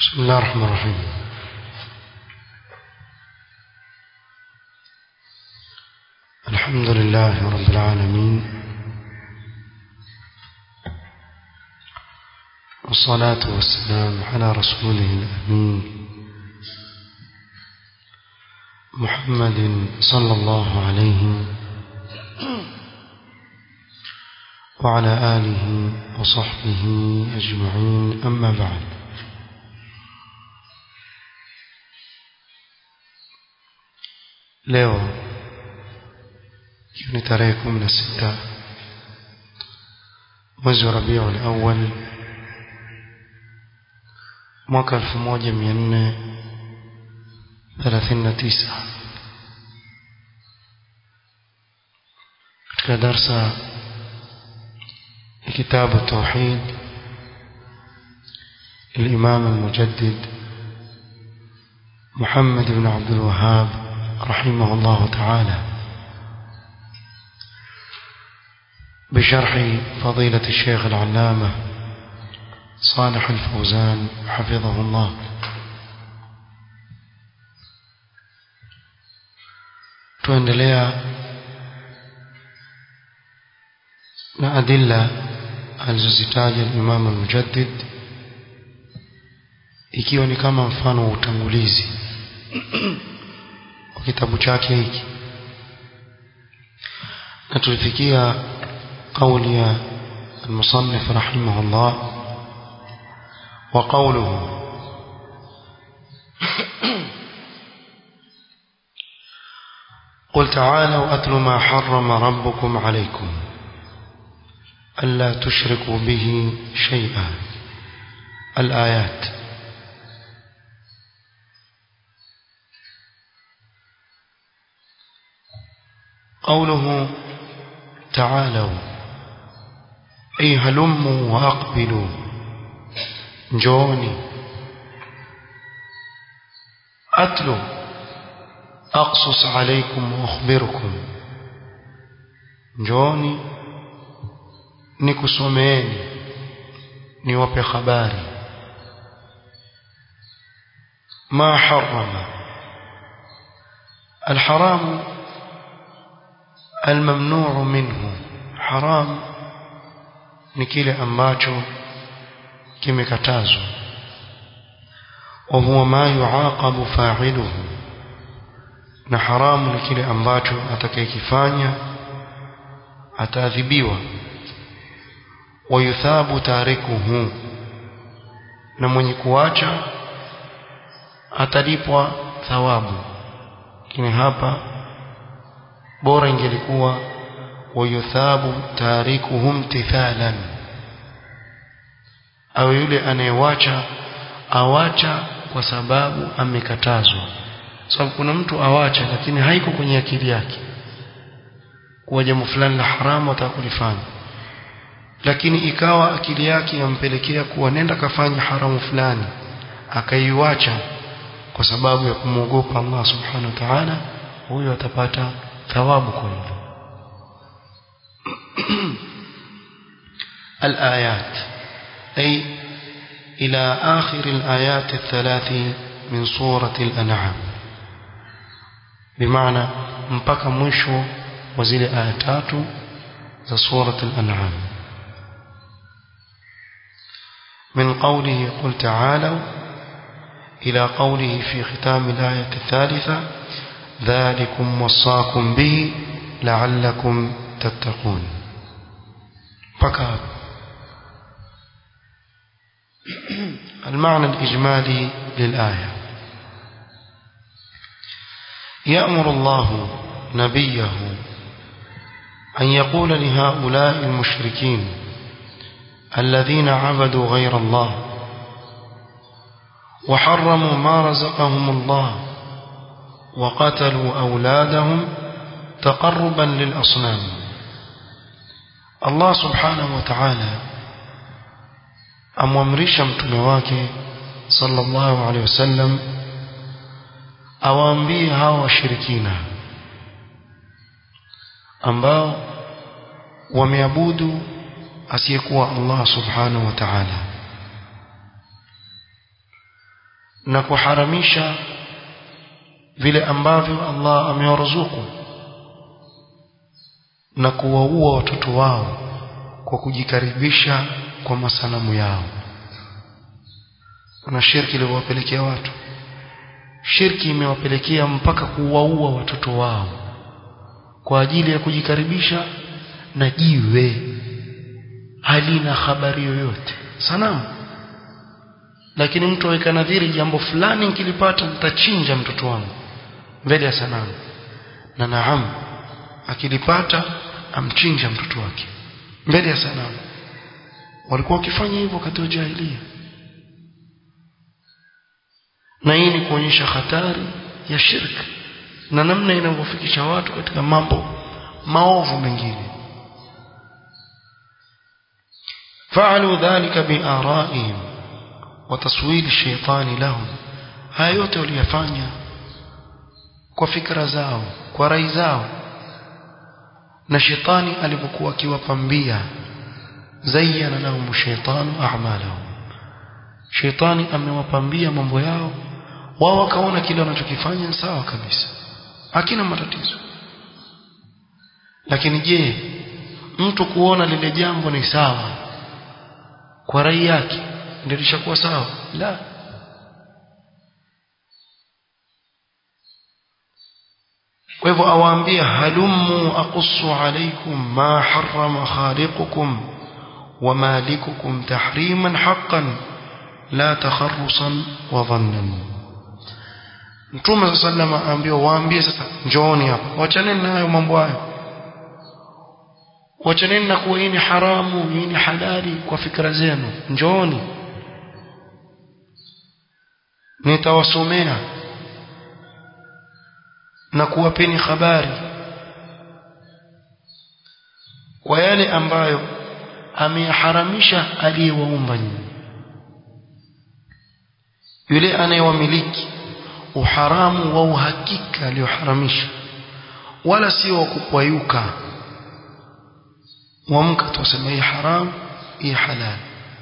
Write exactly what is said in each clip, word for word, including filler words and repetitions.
بسم الله الرحمن الرحيم. الحمد لله رب العالمين، والصلاة والسلام على رسوله الأمين محمد صلى الله عليه وعلى آله وصحبه أجمعين، أما بعد. leo ni tarehe kumi na sita mwezi wa Rabiul Awwal mwaka elfu moja mia nne thelathini na tisa, katika darsa ya kitabu Tauhid الإمام المجدد محمد بن عبد الوهاب رحمه الله تعالى بشرح فضيلة الشيخ العلامة صالح الفوزان حفظه الله. tuendelea na adilla alizozitaja Imam al-Mujaddid, ikiwa ni kama mfano wa utangulizi wa kitabu chake hiki, na tulifikia kauli ya المصنف رحمه الله وقوله قل تعالوا أتل ما حرم ربكم عليكم ألا تشركوا به شيئا. الآيات. قوله تعالوا أي هلموا وأقبلوا، جوني. أتلو أقصص عليكم وأخبركم، جوني nikusomeni niwape habari. ما حرم الحرام الممنوع منه، حرام ni kile ambacho kimekatazwa. wa huwa ma yuaqabu fa'iluhu, na haramu ni kile ambacho atakayekifanya ataadhibiwa. wa yuthabu tarikuhu, na mwenye kuacha atalipwa thawabu. Lakini hapa bora ingelikuwa ويثاب تاركهم امتثالا، au yule anayewacha awacha kwa sababu amekatazwa. Sababu kuna mtu awacha lakini haiko kwenye akili yake kwa jambo fulani la haramu atakulifanya, lakini ikawa akili yake yampelekea kuwa nenda kafanya haramu fulani, akaiwacha kwa sababu ya kumwogopa Allah subhanahu wa ta'ala, huyo atapata thawabu kwa hilo. الآيات أي إلى آخر الآيات الثلاث من سورة الأنعام، بمعنى mpaka mwisho wa zile aya tatu za سورة الأنعام. من قوله قل تعالوا إلى قوله في ختام الآية الثالثة ذلكم وصاكم به لعلكم تتقون. فكاب المعنى الإجمالي للآية: يأمر الله نبيه أن يقول لهؤلاء المشركين الذين عبدوا غير الله وحرموا ما رزقهم الله وقتلوا أولادهم تقربا للأصنام. Allah subhanahu wa ta'ala amwamrisha mtume wake sallallahu alaihi wasallam awaambie hao washirikina ambao wameabudu asiyekuwa Allah subhanahu wa ta'ala na kuharamisha vile ambavyo Allah amewaruzuku na kuwaua watoto wao kwa kujikaribisha kwa masanamu yao. Na shirki iliwapelekea watu, shirki imewapelekea mpaka kuwaua watoto wao kwa ajili ya kujikaribisha na jiwe halina habari yoyote, sanamu. Lakini mtu aweka nadhiri, jambo fulani nikilipata nitachinja mtoto wangu mbele ya sanamu, na naam, akilipata amchinja mtoto wake mbele ya sanamu. Walikuwa wakifanya hivyo katika jahiliya, na hii ni kuonyesha hatari ya shirki na namna inavyofikisha watu katika mambo maovu mengine. fa'alu dhalika bi'ara'ihim wa taswil ash-shaytan lahum, haya yote waliyafanya kwa fikra zao, kwa rai zao, na shetani alipokuwa akiwapambia, zayyana lahum ash-shaytanu a'malahum, shetani amewapambia mambo yao, wao wakaona kile wanachokifanya ni sawa kabisa, hakina matatizo. Lakini je, mtu kuona lile jambo ni sawa kwa rai yake ndio lishakuwa sawa? La. Kwa hivyo awaambia, halummu aqussu alaykum ma harrama khaliqukum wa malikukum tahriman haqqan la takharrusan wa dhannan. Mtume sallallahu alayhi wasallam waambie sasa, njooni hapa, wachaneni nayo mambo hayo, wachaneni na kuwa hii ni haramu, hii ni halali kwa fikra zenu. Njooni nitawasomea na kuwapeni habari kwa yale ambayo ameyaharamisha aliyewaumba nyinyi, yule anayewamiliki, uharamu wa uhakika aliyoharamisha, wala sio wa kupayuka mwamka tuseme hii haram hii halal.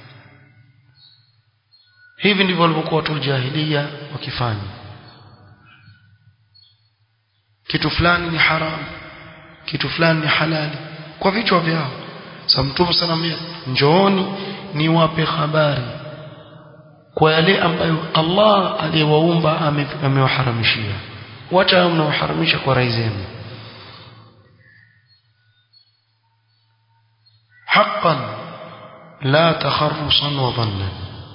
Hivi ndivyo walivyokuwa watu jahiliya wakifanya. Kitu fulani ni haram, kitu fulani ni halali kwa vichwa vyao. Sasa Mtume sana, njooni niwape habari kwa yale ambayo Allah aliyewaumba amewaharamishia, wacha mnaoharamisha kwa rai zenu. haqqan la takharrusan wa dhannan,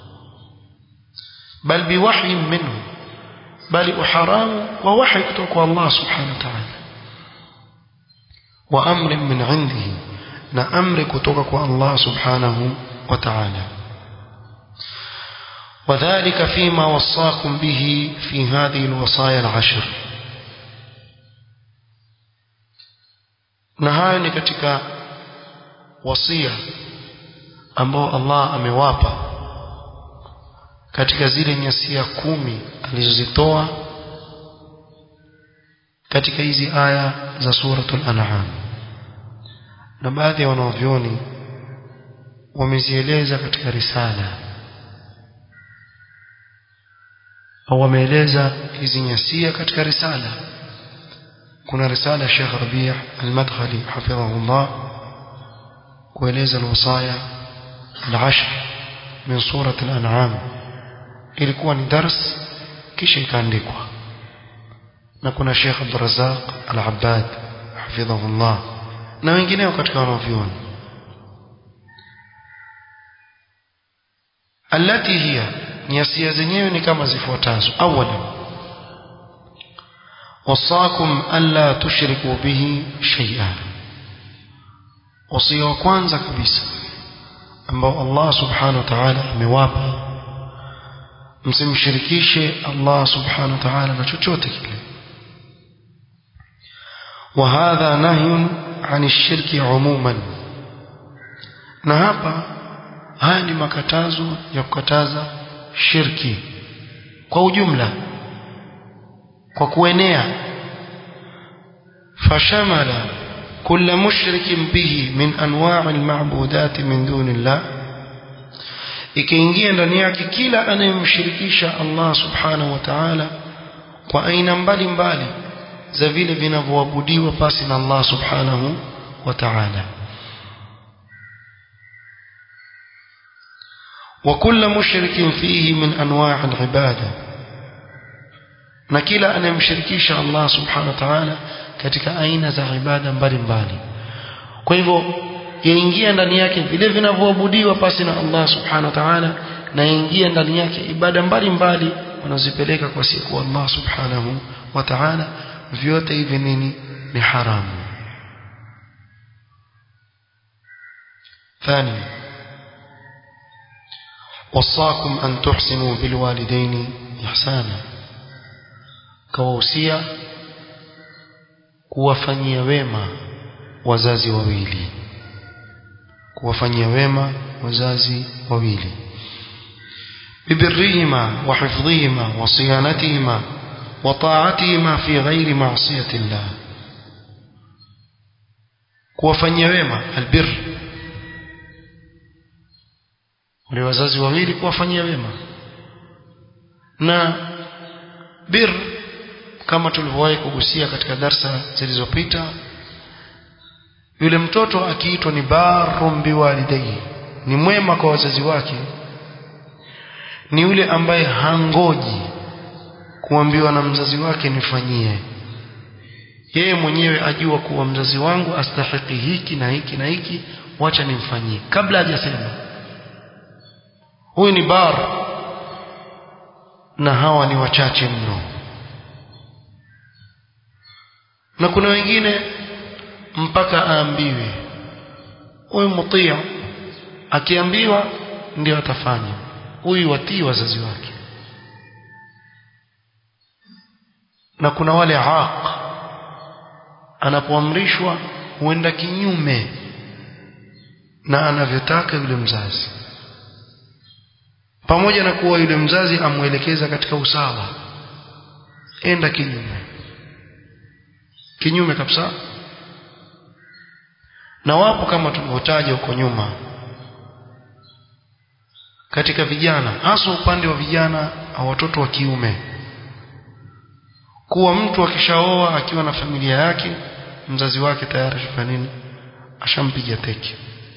bal biwahy minhu, bali uharamu wa wahy kutoka kwa Allah subhanahu wa ta'ala, wa amrin min indihi, na amri kutoka kwa Allah subhanahu wa ta'ala. وذلك فيما وصاكم به في هذه الوصايا العشر، نهاية ni katika wasia ambao Allah amewapa katika zile nyasia kumi alizozitoa katika hizi aya za suratul An'am. Na baadhi ya wanavyoni wamezieleza katika risala, au wameeleza hizi nyasia katika risala. Kuna risala ya Sheikh Rabi' al-Madkhali hafidhahullah kueleza alwasaya al-ashr min surat al-An'am, ilikuwa ni dars kisha ikaandikwa. Na kuna Sheikh Abdul Razzaq al-Abbad hafidhahullah na wengineo katika wanavyoni, التي هي nyasia zenyewe ni kama zifuatazo. Awala, wasakum alla tushriku bihi shay'an, wasia wa kwanza kabisa ambao Allah subhanahu wa ta'ala amewapa, msimshirikishe Allah subhanahu wa ta'ala na chochote kile. Wa hadha nahyun 'ani ash-shirki 'umuman, na hapa haya ni makatazo ya kukataza shirki kwa ujumla, kwa kuenea. fashamala kulla mushrikin bihi min anwa' al-ma'budat min duni Allah, ikiingia ndani yake kila anayemshirikisha Allah subhanahu wa ta'ala kwa aina mbalimbali za vile vinavyoabudiwa pasi na Allah subhanahu wa ta'ala. وكل مشرك فيه من أنواع العبادة na kila anayemshirikisha Allah subhanahu wa ta'ala katika aina za ibada mbalimbali. Kwa hivyo yaingia ndani yake vile vinavyoabudiwa pasi na Allah subhanahu wa ta'ala, na yaingia ndani yake ibada mbalimbali wanazipeleka kwa siku Allah subhanahu wa ta'ala. Vyote hivi nini? Ni haramu. ثانيا وصاكم أن تحسنوا بالوالدين إحسانا كوصية kuwafanyia wema wazazi wawili kuwafanyia wema wazazi wawili bibirrihima wa hifdhihima wa siyanatihima wa ta'atihima fi ghairi ma'siyati Allah. Kuwafanyia wema albir, wale wazazi wawili kuwafanyia wema. Na bir kama tulivyowahi kugusia katika darsa zilizopita, yule mtoto akiitwa ni barrum biwalidayhi, ni mwema kwa wazazi wake, ni yule ambaye hangoji kuambiwa na mzazi wake nifanyie. Yeye mwenyewe ajua kuwa mzazi wangu astahiki hiki na hiki na hiki, wacha nimfanyie, kabla hajasema. Huyu ni bar, na hawa ni wachache mno. Na kuna wengine mpaka aambiwe. Huyu mutii, akiambiwa ndio atafanya. Huyu watii wazazi wake. Na kuna wale aq, anapoamrishwa huenda kinyume na anavyotaka yule mzazi, pamoja na kuwa yule mzazi amuelekeza katika usawa, enda kinyume kinyume kabisa. Na wapo kama tulivyotaja huko nyuma katika vijana, hasa upande wa vijana au watoto wa kiume, kuwa mtu akishaoa akiwa na familia yake, mzazi wake tayari ashafanya nini? Ashampiga teke.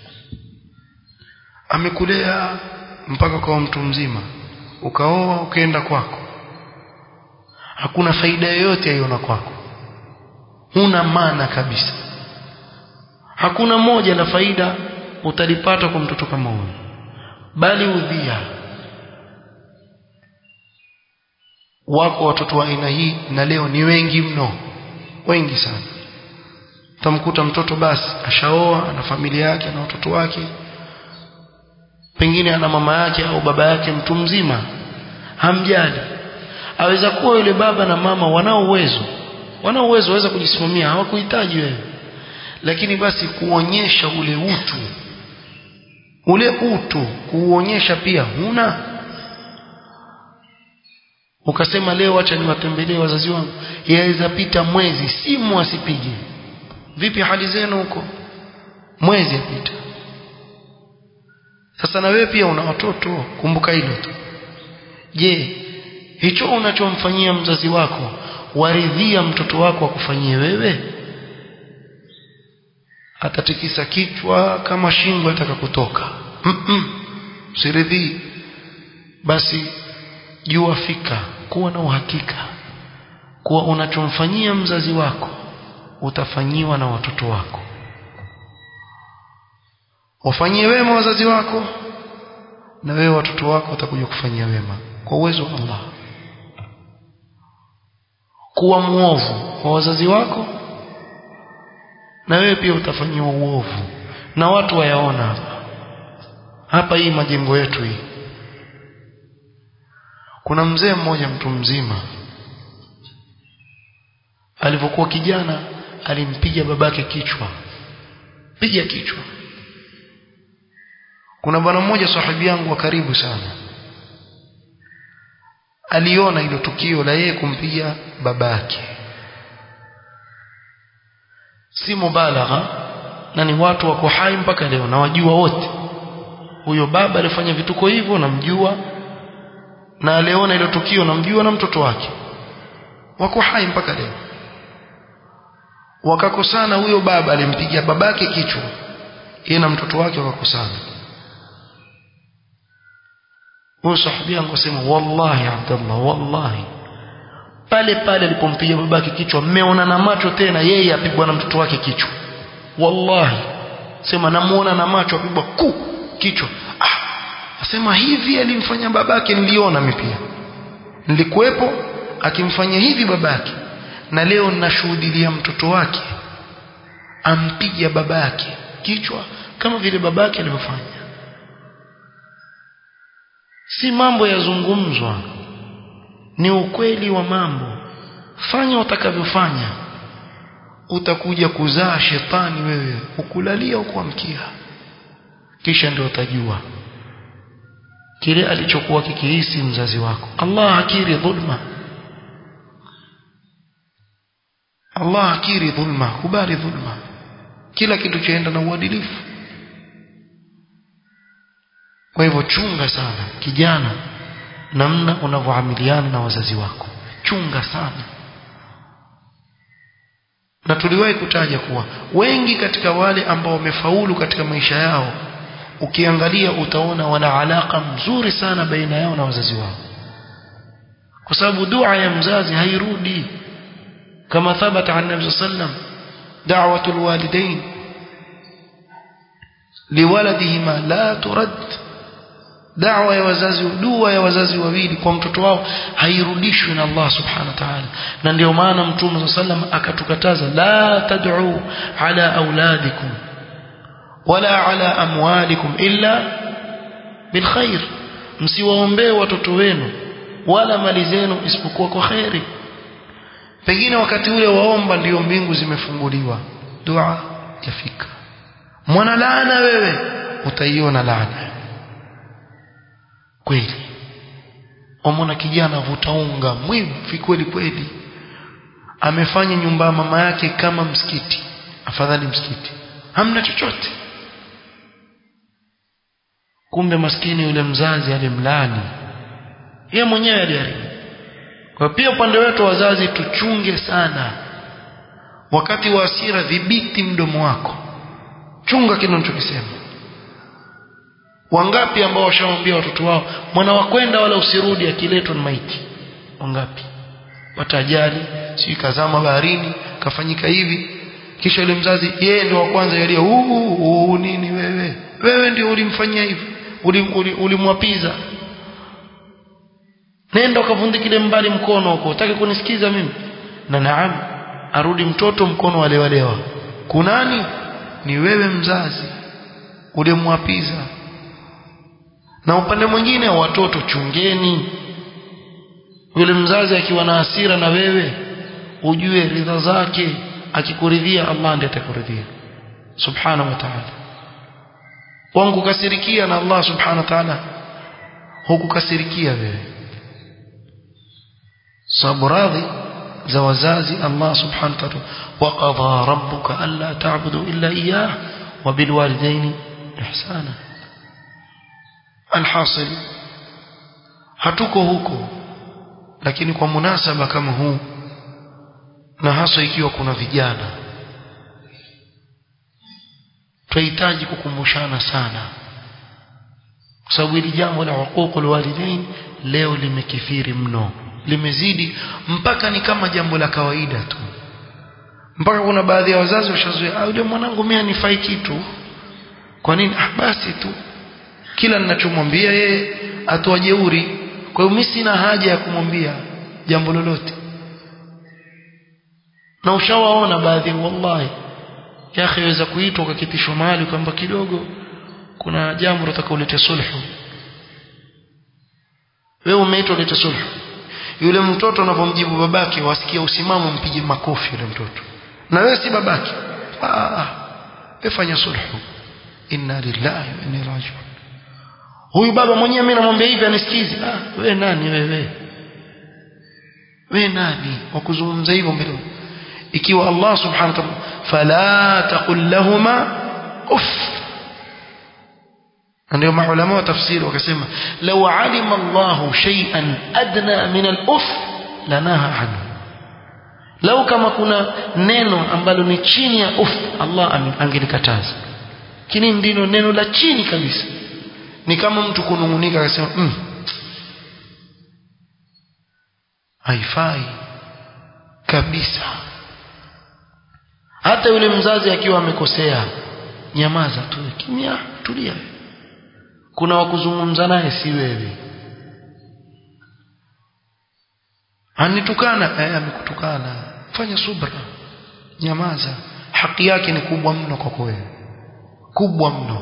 Amekulea mpaka kwa mtu mzima, ukaoa ukaenda kwako, hakuna faida yoyote aiona kwako, huna maana kabisa. Hakuna moja la faida utalipata kwa mtoto kama huyo, bali udhia. Wako watoto wa aina hii, na leo ni wengi mno, wengi sana. Utamkuta mtoto basi ashaoa, ana familia yake na watoto wake, pengine ana mama yake au baba yake mtu mzima, hamjali. Aweza kuwa yule baba na mama wanao uwezo, wanao uwezo waweza kujisimamia, hawakuhitaji wewe, lakini basi kuonyesha ule utu, ule utu kuonyesha pia huna. Ukasema leo acha niwatembelee wazazi wangu, yaweza pita mwezi simu asipige. Vipi hali zenu huko? Mwezi apita. Sasa na wewe pia una watoto, kumbuka hilo tu. Je, hicho unachomfanyia mzazi wako waridhia mtoto wako akufanyie wewe? Atatikisa kichwa kama shingo ataka kutoka. Mm -mm. Siridhii. Basi jua fika, kuwa na uhakika kuwa unachomfanyia mzazi wako utafanyiwa na watoto wako. Wafanyie wema wazazi wako, na wewe watoto wako watakuja kufanyia wema kwa uwezo wa Allah. Kuwa muovu kwa wazazi wako, na wewe pia utafanyiwa uovu, na watu wayaona hapa hapa hii majengo yetu hii. Kuna mzee mmoja mtu mzima, alipokuwa kijana alimpiga babake kichwa, piga kichwa. Kuna bwana mmoja sahibi yangu wa karibu sana, aliona hilo tukio la yeye kumpiga babake. Si mubalagha, na ni watu wako hai mpaka leo na wajua wote huyo baba alifanya vituko hivyo namjua, na aliona ile tukio namjua, na mtoto wake wako hai mpaka leo. Wakakosana, huyo baba alimpigia babake kichwa, yeye na mtoto wake wakakosana. Huyo sahabi akasema wallahi Abdullah, wallahi pale pale alipompiga babake kichwa mmeona na macho tena yeye apigwa na mtoto wake kichwa. Wallahi sema namuona na macho apigwa ku kichwa. Ah, asema hivi alimfanya babake, niliona mimi pia, nilikuwepo akimfanya hivi babake, na leo ninashuhudia mtoto wake ampiga babake kichwa kama vile babake alivyofanya. Si mambo yazungumzwa, ni ukweli wa mambo. Fanya utakavyofanya, utakuja kuzaa shetani wewe, ukulalia ukuamkia, kisha ndio utajua kile alichokuwa kikihisi mzazi wako. Allah hakiri dhulma, Allah hakiri dhulma, kubali dhulma, kila kitu chaenda na uadilifu. Kwa hivyo chunga sana kijana namna unavyoamiliana na wazazi wako, chunga sana. Na tuliwahi kutaja kuwa wengi katika wale ambao wamefaulu katika maisha yao, ukiangalia utaona wana alaka mzuri sana baina yao na wazazi wao, kwa sababu dua ya mzazi hairudi. kama thabata an Nabii sallam da'watul walidain liwaladihima la turad, da'wa ya wazazi, dua ya wazazi wawili kwa mtoto wao hairudishwi na Allah subhanahu wa ta'ala. Na ndio maana Mtume sallam akatukataza la tad'u ala auladikum wala ala amwalikum illa bil khair, msiwaombee watoto wenu wala mali zenu isipokuwa kwa khairi. Pengine wakati ule waomba ndio mbingu zimefunguliwa, dua yafika. Mwana laana wewe, utaiona laana kweli. Omona kijana vutaunga mwivi kweli kweli, amefanya nyumba ya mama yake kama msikiti, afadhali msikiti, hamna chochote. Kumbe maskini yule mzazi alimlani yeye mwenyewe aliharibu. Kwa pia upande wetu wazazi tuchunge sana. Wakati wa hasira dhibiti mdomo wako, chunga kile unachokisema. Wangapi ambao washawaambia watoto wao mwana wakwenda wala usirudi, akiletwa ni maiti? Wangapi watajali, si kazama baharini kafanyika hivi, kisha yule mzazi yeye ndio wa kwanza yalia huu nini wewe wewe ndio ulimfanyia hivi, ulimwapiza, nenda ukavunde kile mbali mkono huko, utaki kunisikiza mimi? Na naam, arudi mtoto mkono wale walewa. Kunani? Ni wewe mzazi ulimwapiza. Na upande mwingine watoto chungeni, yule mzazi akiwa na hasira na wewe ujue ridha zake, akikuridhia Allah ndiye atakuridhia subhanahu wa ta'ala. Wangu kasirikia na Allah subhanahu wa ta'ala hukukasirikia wewe, sababu radhi za wazazi Allah subhanahu wa ta'ala, wa qadha rabbuka alla ta'budu illa iyyah wa bil walidayni ihsana. Alhasil hatuko huko, lakini kwa munasaba kama huu, na hasa ikiwa kuna vijana, tunahitaji kukumbushana sana, kwa sababu hili jambo la huququl walidain leo limekithiri mno, limezidi mpaka ni kama jambo la kawaida tu, mpaka kuna baadhi ya wazazi washazoea, ah yule mwanangu mimi anifai kitu, kwa nini? Ah basi tu kila ninachomwambia yeye atoa jeuri, kwa hiyo mimi sina haja ya kumwambia jambo lolote. Na ushawaona baadhi, wallahi ya akhi, waweza kuitwa ukakitishwa mahali kwamba kidogo kuna jambo nataka ulete sulhu, wewe umeitwa ulete sulhu, yule mtoto anapomjibu babake wasikia usimamo mpige makofi yule mtoto, na wewe si babake. Ah, efanya sulhu. Inna lillahi wa inna ilaihi raji'un. Huyu baba mwenyewe mimi namwambia hivi anisikize. Ah, wewe nani wewe? Wewe nani wakuzungumza hivyo mbele? Ikiwa Allah subhanahu wa ta'ala fala taqul lahumā uff, ndio maulama wa tafsiri wakasema law alima Allahu shay'an adna min al-uf lanaha anhu, lau kama kuna neno ambalo ni chini ya uf Allah angelikataza, lakini ndilo neno la chini kabisa. Ni kama mtu kunungunika akasema mm, haifai kabisa. Hata yule mzazi akiwa amekosea, nyamaza tu, kimya, tulia. Kuna wakuzungumza naye, si wewe. Anitukana, eh, amekutukana, fanya subra, nyamaza. Haki yake ni kubwa mno kwako wewe, kubwa mno.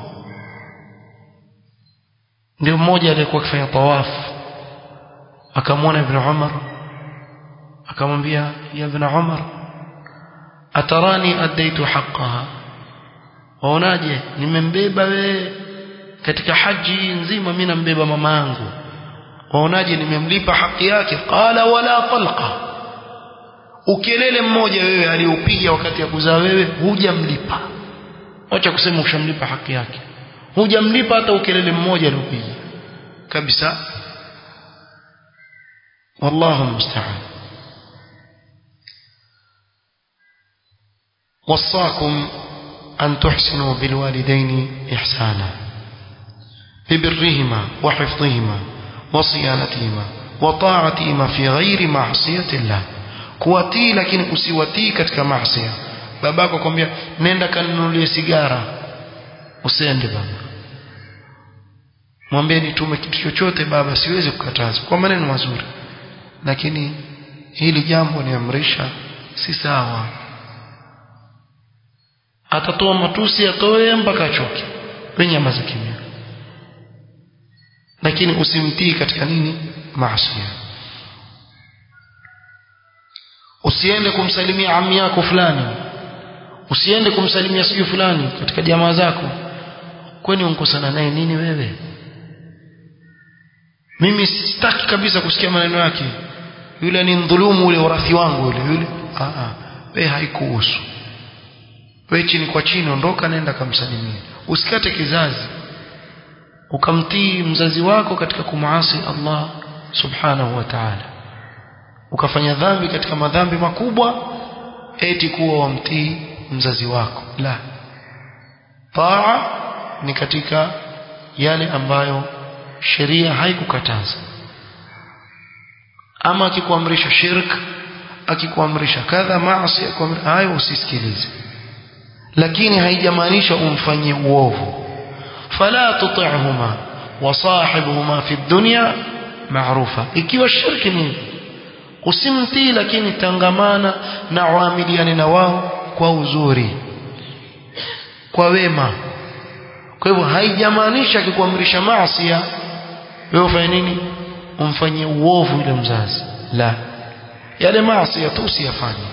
Ndio mmoja aliyekuwa akifanya tawafu akamwona Ibn Umar, akamwambia ya Ibn Umar, atarani adaitu haqqaha, waonaje nimembeba wewe katika haji nzima, mimi nambeba mama yangu, waonaje nimemlipa haki yake? Qala wala talqa, ukelele mmoja wewe aliupiga wakati ya kuzaa wewe hujamlipa. Acha kusema ushamlipa haki yake, hujamlipa hata ukelele mmoja aliupiga kabisa. wallahu musta'an. وصاكم أن تحسنوا بالوالدين إحسانا ببرهما وحفظهما وصيانتهما وطاعتهما في غير معصية الله. kuwatii lakini usiwatii katika maasi. Babako akwambia nenda kanunulie sigara, usiende baba. Mwambie nitume kitu chochote baba, siwezi kukataza, kwa maneno mazuri, lakini hili jambo niamrisha si sawa. Atatoa matusi, atoe mpaka achoke, wewe nyamaza kimya, lakini usimtii katika nini? Maasi. Usiende kumsalimia ammi yako fulani, usiende kumsalimia siju fulani katika jamaa zako. Kwani unkosana naye nini wewe? Mimi sitaki kabisa kusikia maneno yake, yule ni ndhulumu, ule urathi wangu yule yule. Ah ah, wewe haikuhusu. Wewe chini kwa chini ondoka, nenda kamsalimia. Usikate kizazi ukamtii mzazi wako katika kumaasi Allah subhanahu wa ta'ala, ukafanya dhambi katika madhambi makubwa eti kuwa wamtii mzazi wako. La, taa ni katika yale ambayo sheria haikukataza. Ama akikuamrisha shirk, akikuamrisha kadha maasi, hayo usisikilize, lakini haijamaanisha umfanyie uovu. fala tuti'huma wa sahibhuma fi dunya ma'rufa. Ikiwa shirki ni usimtii, lakini tangamana na uamiliane na wao kwa uzuri, kwa wema. Kwa hivyo haijamaanisha akikuamrisha maasi wewe ufanye nini? Umfanyie uovu yule mzazi. La, yale maasi tu usiyafanye.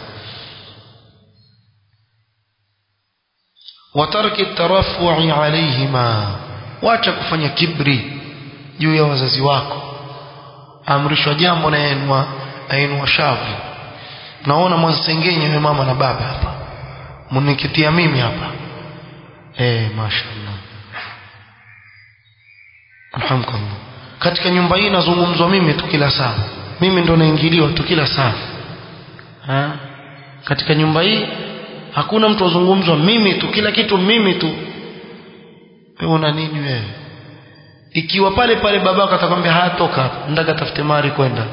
وترك الترفع عليهما, wacha kufanya kibri juu ya wazazi wako. Amrishwa jambo na yenwa ainua shavu, naona mwansengenye wewe mama na baba hapa, mnikitia mimi hapa, eh mashaallah alhamdulillah, katika nyumba hii nazungumzwa mimi tu kila saa, mimi ndo naingiliwa tu kila saa. Ha? Katika nyumba hii hakuna mtu azungumzwa, mimi tu, kila kitu mimi tu. Wewe una nini wewe? Ikiwa pale pale babako atakwambia hatoka hapa, ndaka tafute mali kwenda,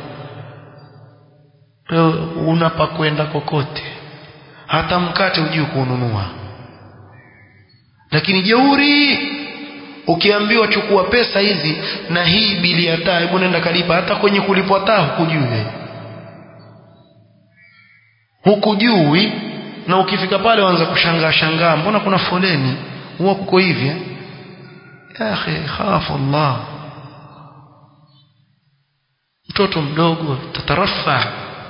wewe unapa kwenda kokote, hata mkate hujui kununua. Lakini jeuri, ukiambiwa chukua pesa hizi na hii bili ya taa, hebu nenda kalipa, hata kwenye kulipwa taa hukujui wewe, hukujui. Na ukifika pale waanza kushangaa shangaa, mbona kuna foleni, huwa kuko hivi eh? Ya akhi, khafu Allah. Mtoto mdogo tatarafa,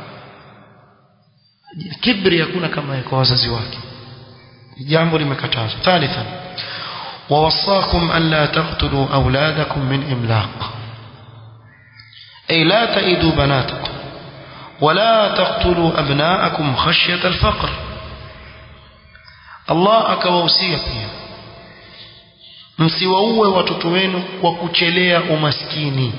kibri hakuna kama kwa wazazi wake, jambo limekatazwa. Thalithan, ووصاكم أن لا تقتلوا أولادكم من إملاق، أي لا تئدوا بناتكم ولا تقتلوا أبناءكم خشية الفقر. الله akawahusia pia msiwaue watoto wenu kwa kuchelea umaskini.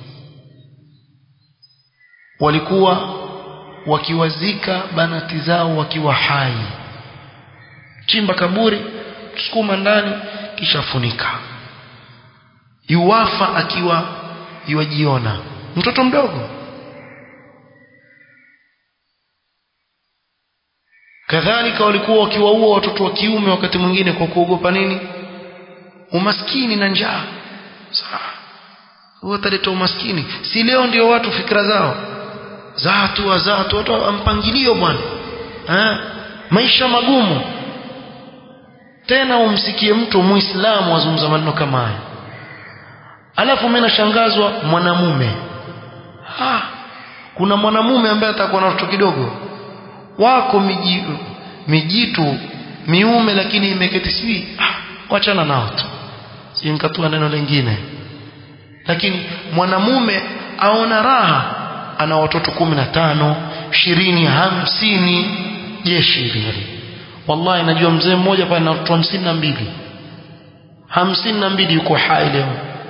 Walikuwa wakiwazika banati zao wakiwa hai, chimba kaburi, sukuma ndani, kisha funika. Yuwafa akiwa yuajiona, mtoto mdogo. Kadhalika walikuwa wakiwaua watoto wa kiume wakati mwingine kwa kuogopa nini? Umaskini na njaa. Sawa, wataleta umaskini. Si leo ndio watu fikra zao zatu wa zatu, watu mpangilio bwana, eh, maisha magumu. Tena umsikie mtu Muislamu azungumza maneno kama haya, alafu mimi nashangazwa mwanamume. Ah, kuna mwanamume ambaye atakuwa na watoto kidogo wako miji, mijitu miume, lakini imeketi siwi. Ah, wachana nao tu, si nikatua neno lingine. Lakini mwanamume aona raha, ana watoto kumi na tano, ishirini, hamsini, jeshi hili. Wallahi najua mzee mmoja pale na watoto hamsini na mbili. hamsini na mbili yuko hai leo.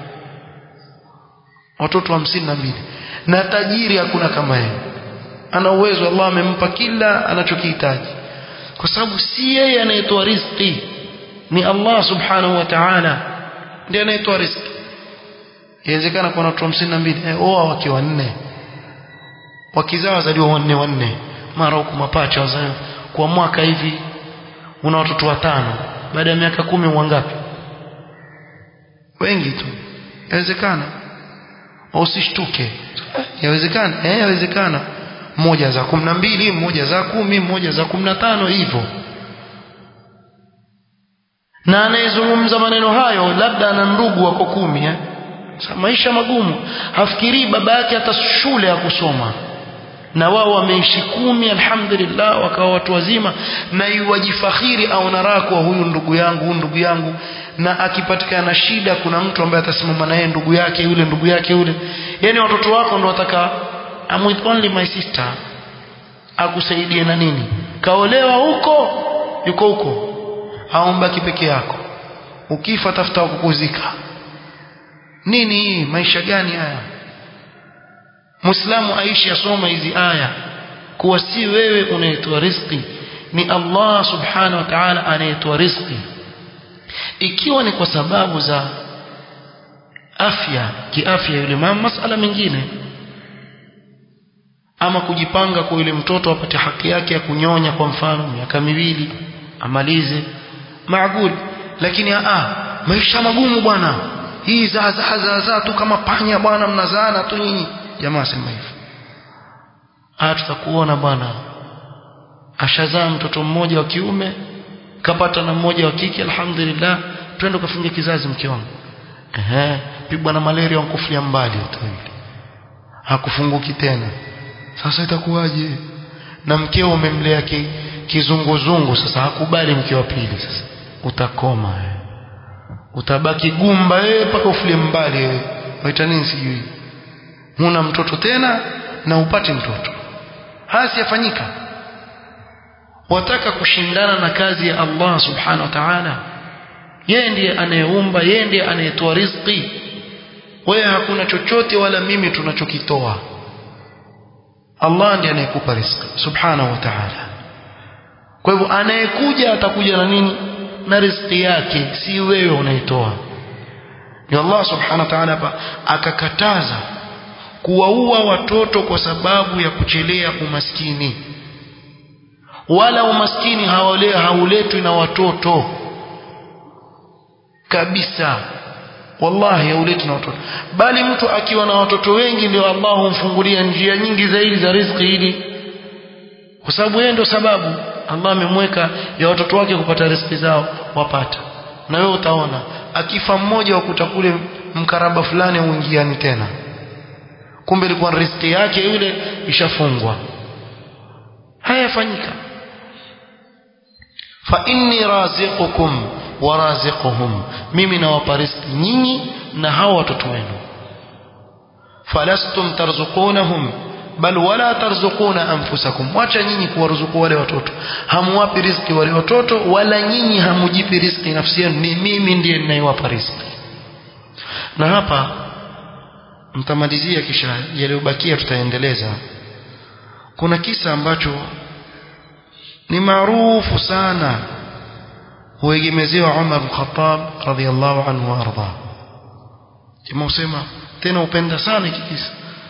Watoto hamsini na mbili. Na tajiri hakuna kama yeye. Ana uwezo, Allah amempa kila anachokihitaji. Kwa sababu si yeye anayetoa riziki, ni Allah subhanahu wa ta'ala ndiye anayetoa riziki. Inawezekana kuna watoto hamsini na mbili, eh, oa wake wanne. Wakizaa wazaliwa wanne wanne. Mara huko mapacha wazao kwa mwaka hivi una watoto watano. Baada ya miaka kumi wangapi? Wengi tu. Inawezekana. Usishtuke. Inawezekana, eh, inawezekana. Mmoja za kumi na mbili, mmoja za kumi, mmoja za kumi na tano hivyo. Na anayezungumza maneno hayo labda ana ndugu wako kumi, eh. Sasa maisha magumu, hafikiri baba yake hata shule ya kusoma. Na wao wameishi kumi, alhamdulillah, wakawa watu wazima, na yuwajifakhiri au naraka kwa huyu ndugu yangu, huyu ndugu yangu. Na akipatikana shida kuna mtu ambaye atasimama naye, ndugu yake yule, ndugu yake yule. Yani watoto wako ndio wataka, I'm with only my sister, akusaidie na nini? Kaolewa huko, yuko huko, haumbaki peke yako. Ukifa tafuta kukuzika. Nini hii? Maisha gani haya? Muislamu aishi asoma hizi aya kuwa si wewe unayetoa riziki, ni Allah subhanahu wa ta'ala anayetoa riziki. Ikiwa ni kwa sababu za afya, kiafya yule mama, masala mengine, ama kujipanga kwa yule mtoto apate haki yake ya kunyonya, kwa mfano miaka miwili amalize, maagul. Lakini ah, maisha magumu bwana, hii za za za, za tu kama panya bwana, mnazaana tu nyinyi. Jamaa sema hivyo, ah, tutakuona bwana ashazaa mtoto mmoja wa kiume, kapata na mmoja wa kike, alhamdulillah, twende kufunga kizazi mke wangu. Ehe, pigwa na malaria wankufia mbali utawili, hakufunguki tena. Sasa itakuwaje? Na mkeo umemlea ki, kizunguzungu, sasa hakubali mke wa pili, sasa utakoma wewe, utabaki gumba wewe mpaka ufulie mbali wewe. Waita nini sijui, huna mtoto tena na upate mtoto. Hasi yafanyika. Wataka kushindana na kazi ya Allah subhanahu wa ta'ala. Yeye ndiye anayeumba, yeye ndiye anayetoa riziki. Wewe hakuna chochote wala mimi tunachokitoa. Allah ndiye anayekupa riziki subhanahu wa ta'ala. Kwa hivyo anayekuja atakuja na nini? Na riziki yake, si wewe unaitoa. Ni Allah subhanahu wa ta'ala hapa akakataza kuwaua watoto kwa sababu ya kuchelea umaskini. Wala umaskini hawalea hauletwi na watoto kabisa, wallahi hauletwi na watoto. Bali mtu akiwa na watoto wengi ndio Allah humfungulia njia nyingi zaidi za riziki, hili kwa sababu yeye ndio sababu. Allah amemweka ya watoto wake kupata riziki zao wapata. Na wewe utaona akifa mmoja wakuta kule mkaraba fulani uingiani tena, kumbe ilikuwa riziki yake yule ishafungwa. Haya fanyika. Fa inni raziqukum wa raziquhum, mimi nawapa riziki nyinyi na hao watoto wenu. Falastum tarzuqunahum bal wala tarzuquna anfusakum, wacha nyinyi kuwaruzuku wale watoto, hamwapi riziki wale watoto wala nyinyi hamujipi riziki nafsi yenu, ni mimi ndiye ninayewapa riziki. Na hapa mtamalizia, kisha yaliyobakia tutaendeleza. Kuna kisa ambacho ni maarufu sana, huegemezewa Umar bin Khattab radhiyallahu anhu wa arda. Kama usema tena upenda sana hiki kisa.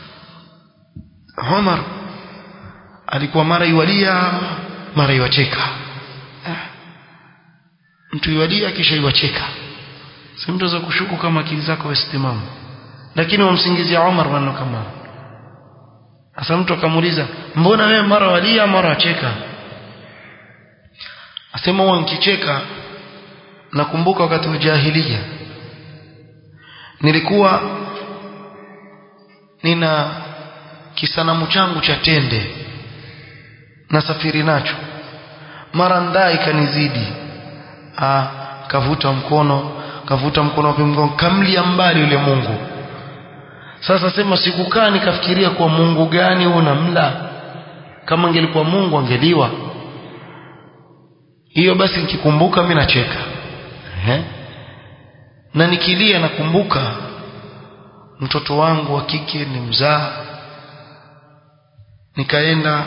Umar alikuwa mara iwalia mara iwacheka. Mtu iwalia kisha iwacheka, si mtu za kushuku kama akili zako westimamu, lakini wamsingizia Umar maneno kama. Asa mtu akamuuliza, mbona wewe mara walia mara wacheka? Asema huwa nikicheka nakumbuka wakati wa jahiliya nilikuwa nina kisanamu changu cha tende nasafiri nacho, mara ndai kanizidi, ah kavuta mkono kavuta mkono wa Mungu, kamlia mbali yule Mungu. Sasa sema sikukaa nikafikiria kwa Mungu gani unamla, kama angelikuwa Mungu angeliwa. Hiyo basi nikikumbuka mimi nacheka. Ehe. Na nikilia nakumbuka mtoto wangu wa kike ni mzaa, nikaenda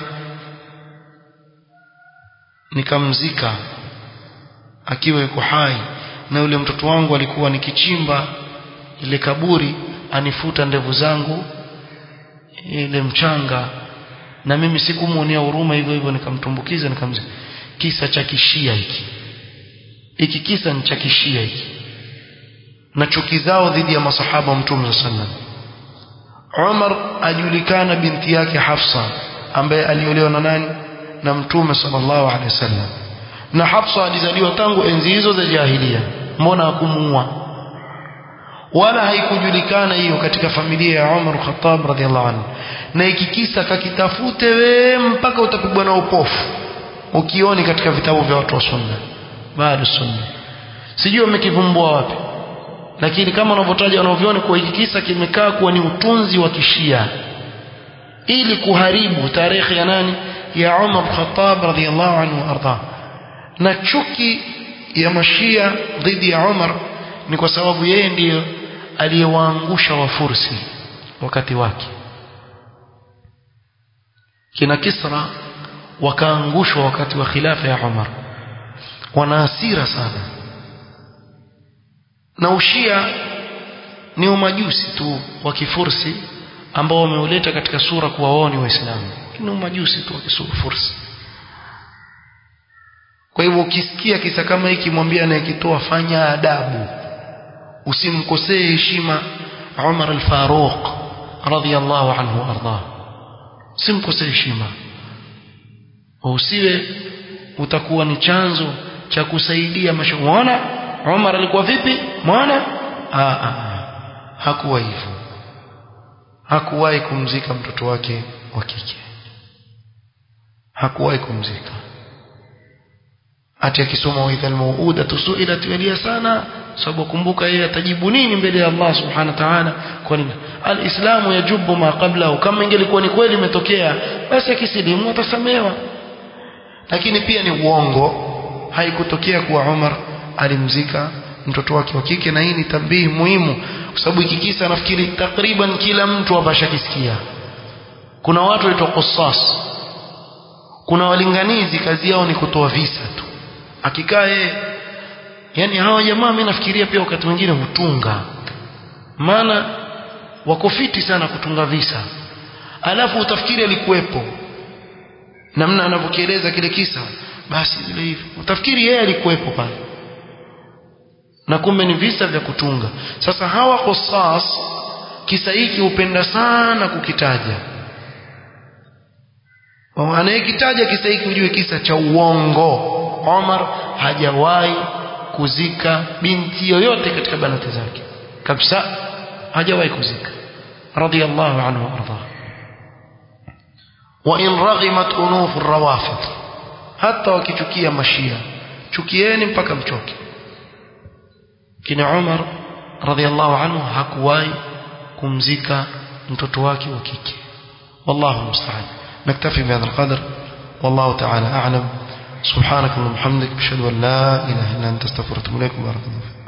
nikamzika akiwa yuko hai, na yule mtoto wangu alikuwa nikichimba ile kaburi anifuta ndevu zangu ile mchanga, na mimi sikumuonea huruma, hivyo hivyo nikamtumbukiza nikamzika. Kisa cha kishia hiki hiki kisa ni cha kishia hiki, na chuki zao dhidi ya masahaba wa Mtume sallallahu alaihi wasallam. Umar ajulikana binti yake Hafsa ambaye aliolewa na nani? Na Mtume sallallahu alaihi wasallam. Na Hafsa alizaliwa tangu enzi hizo za jahiliya, mbona hakumuua? Wala haikujulikana hiyo katika familia ya Umar Khattab radhiallahu anhu. Na hiki kisa kakitafute we mpaka utapigwa na upofu ukioni katika vitabu vya watu wa sunna, bado sunna, sijui wamekivumbua wapi, lakini kama wanavyotaja wanaoviona kwa hiki kisa kimekaa kuwa ni utunzi wa kishia ili kuharibu tarehe ya nani? Ya Umar Khattab radhiallahu anhu arda. Na chuki ya mashia dhidi ya Umar ni kwa sababu yeye ndiye aliyewaangusha wafursi wakati wake. Kina Kisra wakaangushwa wakati wa khilafa ya Umar, wana hasira sana. Na ushia ni umajusi tu wa kifursi ambao wameuleta katika sura kuwa wao ni Waislamu, ni umajusi tu wa kifursi. Kwa hivyo ukisikia kisa kama hiki, mwambie anayekitoa fanya adabu, usimkosee heshima Umar al-Faruq radhiyallahu anhu arda, usimkosee heshima, usiwe utakuwa ni chanzo cha kusaidia mashawana. Umar alikuwa vipi? Mwana ah ah hakuwa hivyo, hakuwahi kumzika mtoto wake wa kike, hakuwahi kumzika. Ati akisoma wa idhal mauuda tusuilat walia sana, sababu kumbuka yeye atajibu nini mbele ya Allah subhanahu wa ta'ala. Kwa nini? Alislamu yajubu ma qablahu, kama ingelikuwa ni kweli imetokea basi akisilimu atasamehewa. Lakini pia ni uongo, haikutokea kuwa Umar alimzika mtoto wake wa kike. Na hii ni tambihi muhimu, kwa sababu hiki kisa nafikiri takriban kila mtu hapa shakisikia. Kuna watu waitwa qissas, kuna walinganizi kazi yao ni kutoa visa tu, akikae. Yani hawa jamaa mimi nafikiria pia wakati mwingine hutunga, maana wako fiti sana kutunga visa, alafu utafikiri alikuwepo namna anavyokieleza kile kisa, basi vile hivyo utafikiri yeye alikuwepo pale, na kumbe ni visa vya kutunga. Sasa hawa qissas kisa hiki hupenda sana kukitaja, anayekitaja kisa hiki ujue kisa cha uongo. Umar hajawahi kuzika binti yoyote katika banati zake kabisa, hajawahi kuzika radiyallahu anhu arda. Wa in raghimat unuf ar-rawafid, hata wakichukia mashia chukieni mpaka mchoke. Kina Umar radiyallahu anhu hakuwahi kumzika mtoto wake wa kike والله المستعان. نكتفي بهذا القدر والله تعالى أعلم. سبحانك اللهم وبحمدك أشهد أن لا إله إلا أنت استغفرك وأتوب إليك. بارك الله فيك.